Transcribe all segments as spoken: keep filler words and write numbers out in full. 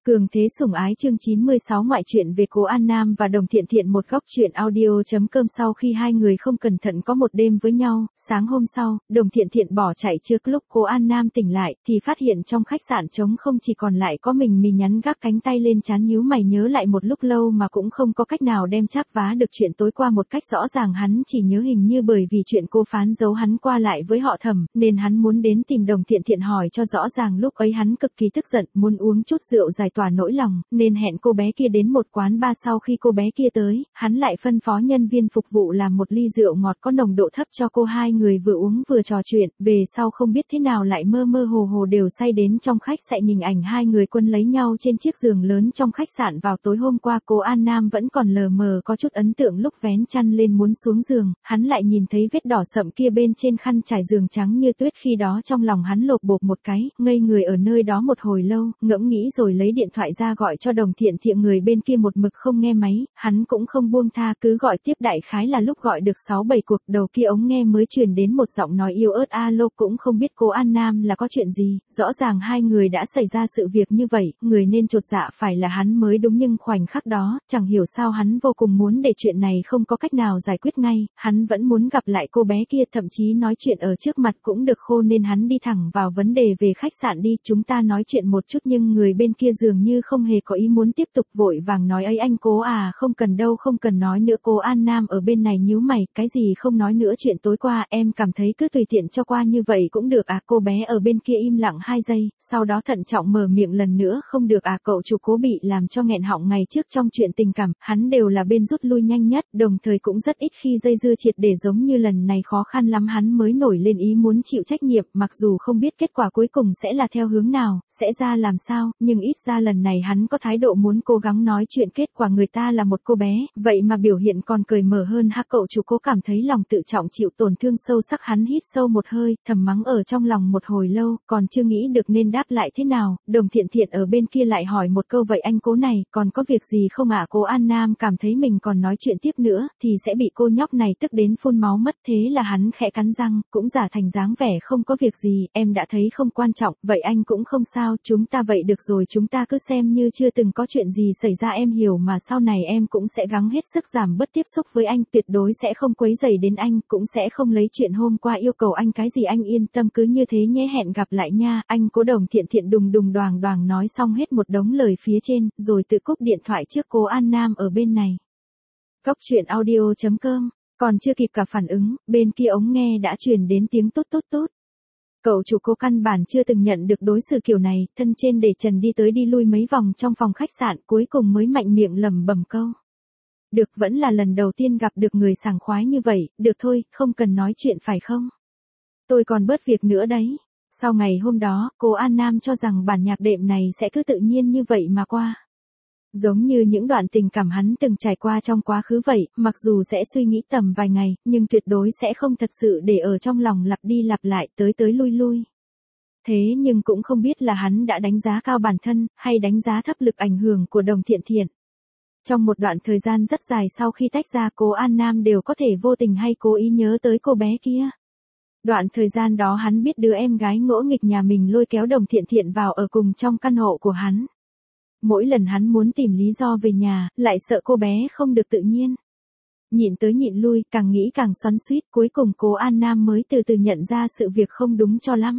Cường thế sủng ái chương chín mươi sáu ngoại truyện về Cố An Nam và Đồng Thiện Thiện một góc truyện audio.com. Sau khi hai người không cẩn thận có một đêm với nhau, sáng hôm sau, Đồng Thiện Thiện bỏ chạy trước lúc Cố An Nam tỉnh lại, thì phát hiện trong khách sạn trống không, chỉ còn lại có mình mình nhắn gác cánh tay lên trán, nhíu mày nhớ lại một lúc lâu mà cũng không có cách nào đem chắp vá được chuyện tối qua một cách rõ ràng. Hắn chỉ nhớ hình như bởi vì chuyện cô Phán giấu hắn qua lại với họ Thẩm, nên hắn muốn đến tìm Đồng Thiện Thiện hỏi cho rõ ràng. Lúc ấy hắn cực kỳ tức giận, muốn uống chút rượu giải tỏa nỗi lòng, nên hẹn cô bé kia đến một quán bar. Sau khi cô bé kia tới, hắn lại phân phó nhân viên phục vụ làm một ly rượu ngọt có nồng độ thấp cho cô. Hai người vừa uống vừa trò chuyện, về sau không biết thế nào lại mơ mơ hồ hồ đều say đến trong khách sạn. Hình ảnh hai người quân lấy nhau trên chiếc giường lớn trong khách sạn vào tối hôm qua, Cố An Nam vẫn còn lờ mờ có chút ấn tượng. Lúc vén chăn lên muốn xuống giường, hắn lại nhìn thấy vết đỏ sậm kia bên trên khăn trải giường trắng như tuyết. Khi đó trong lòng hắn lột bột một cái, ngây người ở nơi đó một hồi lâu, ngẫm nghĩ rồi lấy điện thoại ra gọi cho Đồng Thiện Thiện. Người bên kia một mực không nghe máy, hắn cũng không buông tha, cứ gọi tiếp. Đại khái là lúc gọi được sáu bảy cuộc, đầu kia ống nghe mới truyền đến một giọng nói yếu ớt: alo. Cũng không biết Cố An Nam là có chuyện gì, rõ ràng hai người đã xảy ra sự việc như vậy, người nên chột dạ phải là hắn mới đúng. Nhưng khoảnh khắc đó, chẳng hiểu sao hắn vô cùng muốn để chuyện này không có cách nào giải quyết ngay, hắn vẫn muốn gặp lại cô bé kia, thậm chí nói chuyện ở trước mặt cũng được khô, nên hắn đi thẳng vào vấn đề: về khách sạn đi, chúng ta nói chuyện một chút. Nhưng người bên kia dường như không hề có ý muốn tiếp tục, vội vàng nói: ấy anh Cố à, không cần đâu, không cần nói nữa. Cố An Nam ở bên này nhíu mày: cái gì không nói nữa, chuyện tối qua em cảm thấy cứ tùy tiện cho qua như vậy cũng được à. Cô bé ở bên kia im lặng hai giây, sau đó thận trọng mở miệng lần nữa: không được à, cậu chủ Cố bị làm cho nghẹn họng. Ngày trước trong chuyện tình cảm, hắn đều là bên rút lui nhanh nhất, đồng thời cũng rất ít khi dây dưa triệt để. Giống như lần này khó khăn lắm hắn mới nổi lên ý muốn chịu trách nhiệm, mặc dù không biết kết quả cuối cùng sẽ là theo hướng nào, sẽ ra làm sao, nhưng ít ra lần này hắn có thái độ muốn cố gắng nói chuyện. Kết quả người ta là một cô bé, vậy mà biểu hiện còn cởi mở hơn ha. Cậu chủ Cố cảm thấy lòng tự trọng chịu tổn thương sâu sắc, hắn hít sâu một hơi, thầm mắng ở trong lòng một hồi lâu, còn chưa nghĩ được nên đáp lại thế nào. Đồng Thiện Thiện ở bên kia lại hỏi một câu: vậy anh Cố này, còn có việc gì không ạ? À? Cố An Nam cảm thấy mình còn nói chuyện tiếp nữa thì sẽ bị cô nhóc này tức đến phun máu mất, thế là hắn khẽ cắn răng, cũng giả thành dáng vẻ không có việc gì: em đã thấy không quan trọng, vậy anh cũng không sao, chúng ta vậy được rồi, chúng ta cứ xem như chưa từng có chuyện gì xảy ra, em hiểu mà. Sau này em cũng sẽ gắng hết sức giảm bớt tiếp xúc với anh, tuyệt đối sẽ không quấy rầy đến anh, cũng sẽ không lấy chuyện hôm qua yêu cầu anh cái gì, anh yên tâm cứ như thế nhé, hẹn gặp lại nha, anh Cố. Đồng Thiện Thiện đùng đùng đoàng đoàng nói xong hết một đống lời phía trên, rồi tự cúp điện thoại trước. Cố An Nam ở bên này. Góc truyện audio.com, còn chưa kịp cả phản ứng, bên kia ống nghe đã truyền đến tiếng tốt tốt tốt. Cậu chủ Cố căn bản chưa từng nhận được đối xử kiểu này, thân trên để trần đi tới đi lui mấy vòng trong phòng khách sạn, cuối cùng mới mạnh miệng lẩm bẩm câu: được, vẫn là lần đầu tiên gặp được người sảng khoái như vậy, được thôi, không cần nói chuyện phải không? Tôi còn bớt việc nữa đấy. Sau ngày hôm đó, Cố An Nam cho rằng bản nhạc đệm này sẽ cứ tự nhiên như vậy mà qua. Giống như những đoạn tình cảm hắn từng trải qua trong quá khứ vậy, mặc dù sẽ suy nghĩ tầm vài ngày, nhưng tuyệt đối sẽ không thật sự để ở trong lòng, lặp đi lặp lại, tới tới lui lui. Thế nhưng cũng không biết là hắn đã đánh giá cao bản thân, hay đánh giá thấp lực ảnh hưởng của Đồng Thiện Thiện. Trong một đoạn thời gian rất dài sau khi tách ra, Cố An Nam đều có thể vô tình hay cố ý nhớ tới cô bé kia. Đoạn thời gian đó hắn biết đứa em gái ngỗ nghịch nhà mình lôi kéo Đồng Thiện Thiện vào ở cùng trong căn hộ của hắn. Mỗi lần hắn muốn tìm lý do về nhà, lại sợ cô bé không được tự nhiên. Nhịn tới nhịn lui, càng nghĩ càng xoắn xuýt, cuối cùng Cố An Nam mới từ từ nhận ra sự việc không đúng cho lắm.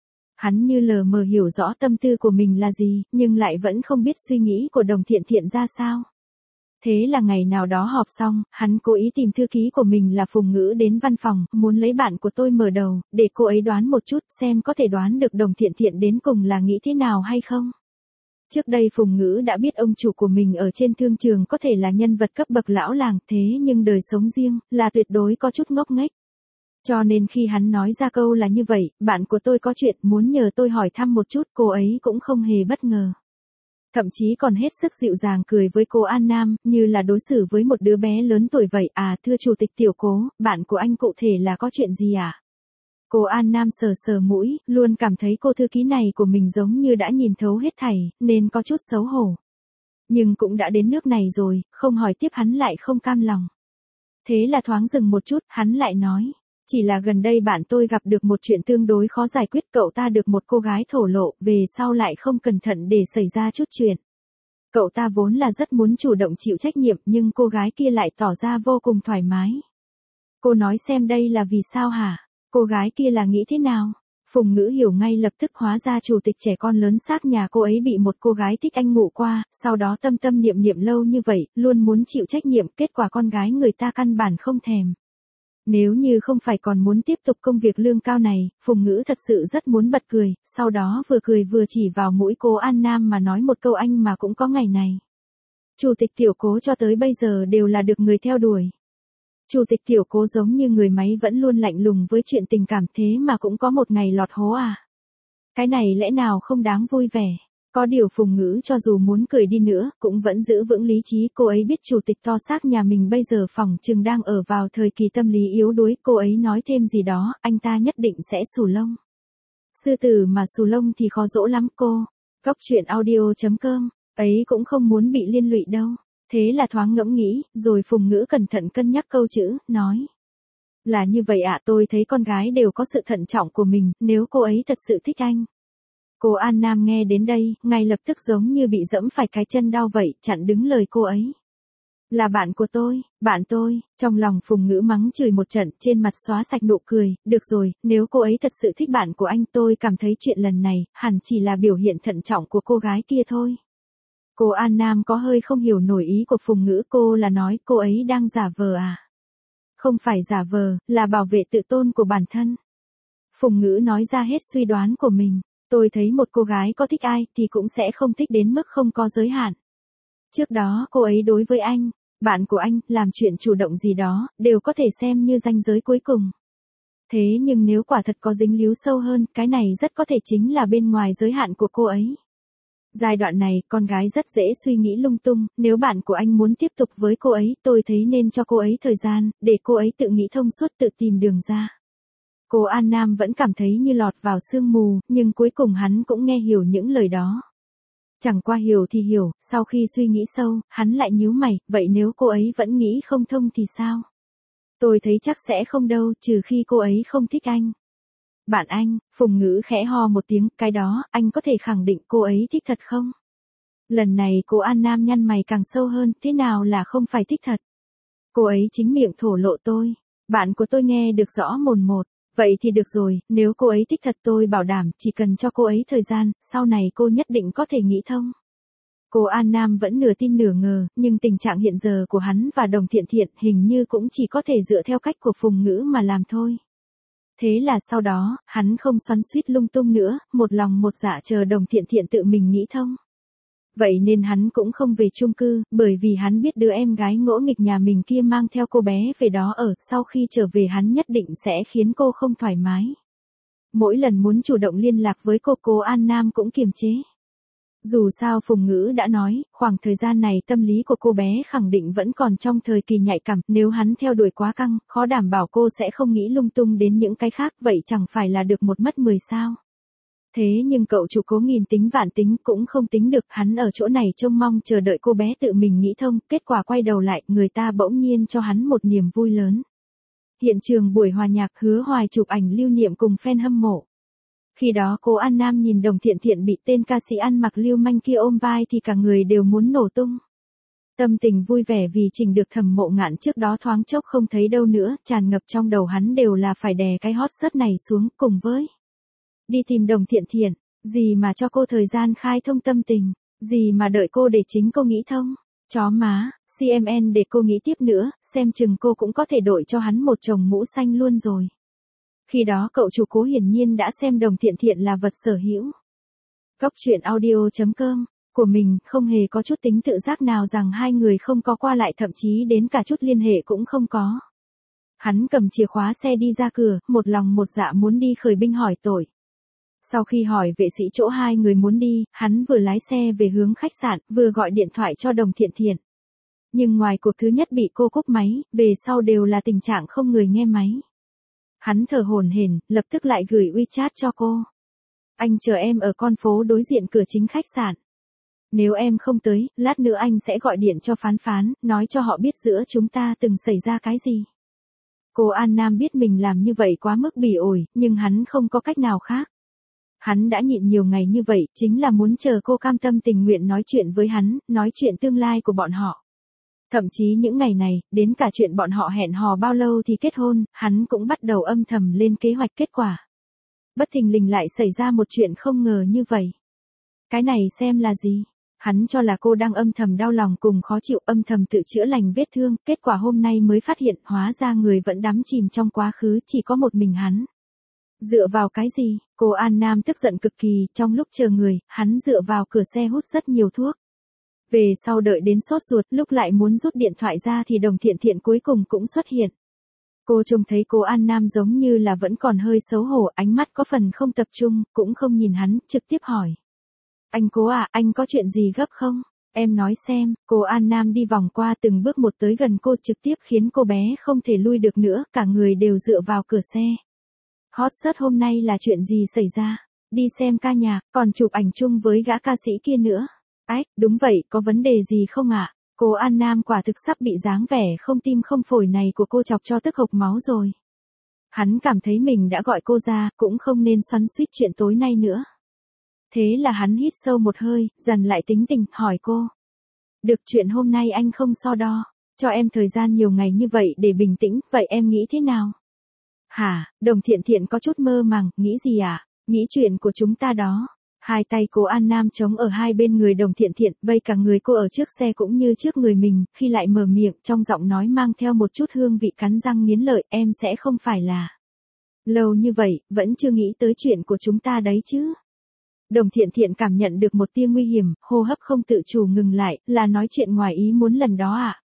Hắn như lờ mờ hiểu rõ tâm tư của mình là gì, nhưng lại vẫn không biết suy nghĩ của Đồng Thiện Thiện ra sao. Thế là ngày nào đó họp xong, hắn cố ý tìm thư ký của mình là Phùng Ngữ đến văn phòng, muốn lấy bạn của tôi mở đầu, để cô ấy đoán một chút, xem có thể đoán được Đồng Thiện Thiện đến cùng là nghĩ thế nào hay không. Trước đây Phùng Ngữ đã biết ông chủ của mình ở trên thương trường có thể là nhân vật cấp bậc lão làng, thế nhưng đời sống riêng, là tuyệt đối có chút ngốc nghếch. Cho nên khi hắn nói ra câu là như vậy, bạn của tôi có chuyện, muốn nhờ tôi hỏi thăm một chút, cô ấy cũng không hề bất ngờ. Thậm chí còn hết sức dịu dàng cười với Cố An Nam, như là đối xử với một đứa bé lớn tuổi vậy. À, thưa chủ tịch Tiểu Cố, bạn của anh cụ thể là có chuyện gì à? Cố An Nam sờ sờ mũi, luôn cảm thấy cô thư ký này của mình giống như đã nhìn thấu hết thảy, nên có chút xấu hổ. Nhưng cũng đã đến nước này rồi, không hỏi tiếp hắn lại không cam lòng. Thế là thoáng dừng một chút, hắn lại nói: chỉ là gần đây bạn tôi gặp được một chuyện tương đối khó giải quyết, cậu ta được một cô gái thổ lộ, về sau lại không cẩn thận để xảy ra chút chuyện. Cậu ta vốn là rất muốn chủ động chịu trách nhiệm nhưng cô gái kia lại tỏ ra vô cùng thoải mái. Cô nói xem đây là vì sao hả? Cô gái kia là nghĩ thế nào? Phùng Ngữ hiểu ngay lập tức, hóa ra chủ tịch trẻ con lớn xác nhà cô ấy bị một cô gái thích anh ngủ qua, sau đó tâm tâm niệm niệm lâu như vậy, luôn muốn chịu trách nhiệm, kết quả con gái người ta căn bản không thèm. Nếu như không phải còn muốn tiếp tục công việc lương cao này, Phùng Ngữ thật sự rất muốn bật cười, sau đó vừa cười vừa chỉ vào mũi Cố An Nam mà nói một câu anh mà cũng có ngày này. Chủ tịch tiểu Cố cho tới bây giờ đều là được người theo đuổi. Chủ tịch tiểu Cố giống như người máy vẫn luôn lạnh lùng với chuyện tình cảm, thế mà cũng có một ngày lọt hố à. Cái này lẽ nào không đáng vui vẻ. Có điều Phùng Ngữ cho dù muốn cười đi nữa, cũng vẫn giữ vững lý trí, cô ấy biết chủ tịch to xác nhà mình bây giờ phỏng chừng đang ở vào thời kỳ tâm lý yếu đuối, cô ấy nói thêm gì đó, anh ta nhất định sẽ xù lông. Sư tử mà xù lông thì khó dỗ lắm cô. Góc truyện audio chấm com, ấy cũng không muốn bị liên lụy đâu. Thế là thoáng ngẫm nghĩ, rồi Phùng Ngữ cẩn thận cân nhắc câu chữ, nói. Là như vậy ạ, tôi thấy con gái đều có sự thận trọng của mình, nếu cô ấy thật sự thích anh. Cô An Nam nghe đến đây, ngay lập tức giống như bị dẫm phải cái chân đau vậy, chặn đứng lời cô ấy. Là bạn của tôi, bạn tôi, trong lòng Phùng Ngữ mắng chửi một trận, trên mặt xóa sạch nụ cười, được rồi, nếu cô ấy thật sự thích bạn của anh, tôi cảm thấy chuyện lần này, hẳn chỉ là biểu hiện thận trọng của cô gái kia thôi. Cô An Nam có hơi không hiểu nổi ý của Phùng Ngữ, cô là nói cô ấy đang giả vờ à? Không phải giả vờ, là bảo vệ tự tôn của bản thân. Phùng Ngữ nói ra hết suy đoán của mình. Tôi thấy một cô gái có thích ai thì cũng sẽ không thích đến mức không có giới hạn. Trước đó cô ấy đối với anh, bạn của anh, làm chuyện chủ động gì đó, đều có thể xem như ranh giới cuối cùng. Thế nhưng nếu quả thật có dính líu sâu hơn, cái này rất có thể chính là bên ngoài giới hạn của cô ấy. Giai đoạn này, con gái rất dễ suy nghĩ lung tung, nếu bạn của anh muốn tiếp tục với cô ấy, tôi thấy nên cho cô ấy thời gian, để cô ấy tự nghĩ thông suốt, tự tìm đường ra. Cô An Nam vẫn cảm thấy như lọt vào sương mù, nhưng cuối cùng hắn cũng nghe hiểu những lời đó. Chẳng qua hiểu thì hiểu, sau khi suy nghĩ sâu, hắn lại nhíu mày, vậy nếu cô ấy vẫn nghĩ không thông thì sao? Tôi thấy chắc sẽ không đâu, trừ khi cô ấy không thích anh. Bạn anh, Phùng Ngữ khẽ ho một tiếng, cái đó, anh có thể khẳng định cô ấy thích thật không? Lần này cô An Nam nhăn mày càng sâu hơn, thế nào là không phải thích thật? Cô ấy chính miệng thổ lộ tôi. Bạn của tôi nghe được rõ mồn một. Vậy thì được rồi, nếu cô ấy thích thật tôi bảo đảm, chỉ cần cho cô ấy thời gian, sau này cô nhất định có thể nghĩ thông. Cô An Nam vẫn nửa tin nửa ngờ, nhưng tình trạng hiện giờ của hắn và Đồng Thiện Thiện hình như cũng chỉ có thể dựa theo cách của Phùng Ngữ mà làm thôi. Thế là sau đó, hắn không xoắn xuýt lung tung nữa, một lòng một dạ chờ Đồng Thiện Thiện tự mình nghĩ thông. Vậy nên hắn cũng không về chung cư, bởi vì hắn biết đứa em gái ngỗ nghịch nhà mình kia mang theo cô bé về đó ở, sau khi trở về hắn nhất định sẽ khiến cô không thoải mái. Mỗi lần muốn chủ động liên lạc với cô, cô An Nam cũng kiềm chế. Dù sao Phùng Ngữ đã nói, khoảng thời gian này tâm lý của cô bé khẳng định vẫn còn trong thời kỳ nhạy cảm, nếu hắn theo đuổi quá căng, khó đảm bảo cô sẽ không nghĩ lung tung đến những cái khác, vậy chẳng phải là được một mất mười sao. Thế nhưng cậu chủ Cố nghìn tính vạn tính cũng không tính được, hắn ở chỗ này trông mong chờ đợi cô bé tự mình nghĩ thông, kết quả quay đầu lại, người ta bỗng nhiên cho hắn một niềm vui lớn. Hiện trường buổi hòa nhạc, Hứa Hoài chụp ảnh lưu niệm cùng fan hâm mộ. Khi đó cô An Nam nhìn Đồng Thiện Thiện bị tên ca sĩ ăn mặc lưu manh kia ôm vai thì cả người đều muốn nổ tung. Tâm tình vui vẻ vì Trình được Thẩm Mộ Ngạn trước đó thoáng chốc không thấy đâu nữa, tràn ngập trong đầu hắn đều là phải đè cái hot search này xuống, cùng với đi tìm Đồng Thiện Thiện, gì mà cho cô thời gian khai thông tâm tình, gì mà đợi cô để chính cô nghĩ thông. Chó má, xê em en để cô nghĩ tiếp nữa, xem chừng cô cũng có thể đội cho hắn một chồng mũ xanh luôn rồi. Khi đó cậu chủ Cố hiển nhiên đã xem Đồng Thiện Thiện là vật sở hữu. Góc truyện audio chấm com của mình không hề có chút tính tự giác nào rằng hai người không có qua lại, thậm chí đến cả chút liên hệ cũng không có. Hắn cầm chìa khóa xe đi ra cửa, một lòng một dạ muốn đi khởi binh hỏi tội. Sau khi hỏi vệ sĩ chỗ hai người muốn đi, hắn vừa lái xe về hướng khách sạn, vừa gọi điện thoại cho Đồng Thiện Thiện. Nhưng ngoài cuộc thứ nhất bị cô cúp máy, về sau đều là tình trạng không người nghe máy. Hắn thở hổn hển, lập tức lại gửi WeChat cho cô. Anh chờ em ở con phố đối diện cửa chính khách sạn. Nếu em không tới, lát nữa anh sẽ gọi điện cho Phán Phán, nói cho họ biết giữa chúng ta từng xảy ra cái gì. Cô An Nam biết mình làm như vậy quá mức bỉ ổi, nhưng hắn không có cách nào khác. Hắn đã nhịn nhiều ngày như vậy, chính là muốn chờ cô cam tâm tình nguyện nói chuyện với hắn, nói chuyện tương lai của bọn họ. Thậm chí những ngày này, đến cả chuyện bọn họ hẹn hò bao lâu thì kết hôn, hắn cũng bắt đầu âm thầm lên kế hoạch kết quả. Bất thình lình lại xảy ra một chuyện không ngờ như vậy. Cái này xem là gì? Hắn cho là cô đang âm thầm đau lòng cùng khó chịu, âm thầm tự chữa lành vết thương, kết quả hôm nay mới phát hiện hóa ra người vẫn đắm chìm trong quá khứ, chỉ có một mình hắn. Dựa vào cái gì? Cô An Nam tức giận cực kỳ, trong lúc chờ người, hắn dựa vào cửa xe hút rất nhiều thuốc. Về sau đợi đến sốt ruột, lúc lại muốn rút điện thoại ra thì Đồng Thiện Thiện cuối cùng cũng xuất hiện. Cô trông thấy cô An Nam giống như là vẫn còn hơi xấu hổ, ánh mắt có phần không tập trung, cũng không nhìn hắn, trực tiếp hỏi. Anh Cố à, anh có chuyện gì gấp không? Em nói xem. Cô An Nam đi vòng qua từng bước một tới gần cô, trực tiếp khiến cô bé không thể lui được nữa, cả người đều dựa vào cửa xe. Hot search hôm nay là chuyện gì xảy ra? Đi xem ca nhạc, còn chụp ảnh chung với gã ca sĩ kia nữa. Ách, đúng vậy, có vấn đề gì không ạ? À? Cô An Nam quả thực sắp bị dáng vẻ không tim không phổi này của cô chọc cho tức hộc máu rồi. Hắn cảm thấy mình đã gọi cô ra, cũng không nên xoắn xuýt chuyện tối nay nữa. Thế là hắn hít sâu một hơi, dằn lại tính tình, hỏi cô. Được, chuyện hôm nay anh không so đo, cho em thời gian nhiều ngày như vậy để bình tĩnh, vậy em nghĩ thế nào? Hả? Đồng Thiện Thiện có chút mơ màng, nghĩ gì à? Nghĩ chuyện của chúng ta đó. Hai tay cô An Nam chống ở hai bên người Đồng Thiện Thiện, vây cả người cô ở trước xe cũng như trước người mình, khi lại mở miệng, trong giọng nói mang theo một chút hương vị cắn răng nghiến lợi, em sẽ không phải là. Lâu như vậy, vẫn chưa nghĩ tới chuyện của chúng ta đấy chứ. Đồng Thiện Thiện cảm nhận được một tia nguy hiểm, hô hấp không tự chủ ngừng lại, là nói chuyện ngoài ý muốn lần đó à?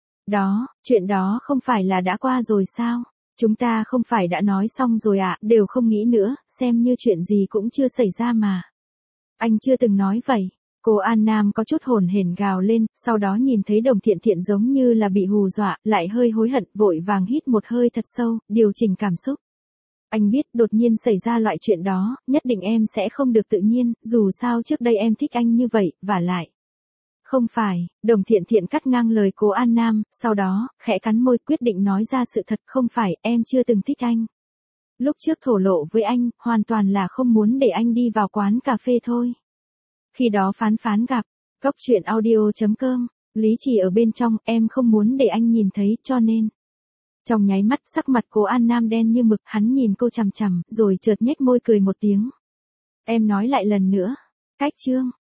Đó, chuyện đó không phải là đã qua rồi sao? Chúng ta không phải đã nói xong rồi ạ, à, đều không nghĩ nữa, xem như chuyện gì cũng chưa xảy ra mà. Anh chưa từng nói vậy. Cô An Nam có chút hồn hển gào lên, sau đó nhìn thấy Đồng Thiện Thiện giống như là bị hù dọa, lại hơi hối hận, vội vàng hít một hơi thật sâu, điều chỉnh cảm xúc. Anh biết đột nhiên xảy ra loại chuyện đó, nhất định em sẽ không được tự nhiên, dù sao trước đây em thích anh như vậy, vả lại. Không phải, Đồng Thiện Thiện cắt ngang lời cô An Nam, sau đó, khẽ cắn môi quyết định nói ra sự thật, không phải, em chưa từng thích anh. Lúc trước thổ lộ với anh, hoàn toàn là không muốn để anh đi vào quán cà phê thôi. Khi đó phán phán gặp, góc chuyện audio chấm com, lý chỉ ở bên trong, em không muốn để anh nhìn thấy, cho nên. Trong nháy mắt sắc mặt cô An Nam đen như mực, hắn nhìn cô chằm chằm, rồi chợt nhếch môi cười một tiếng. Em nói lại lần nữa. Cách chương.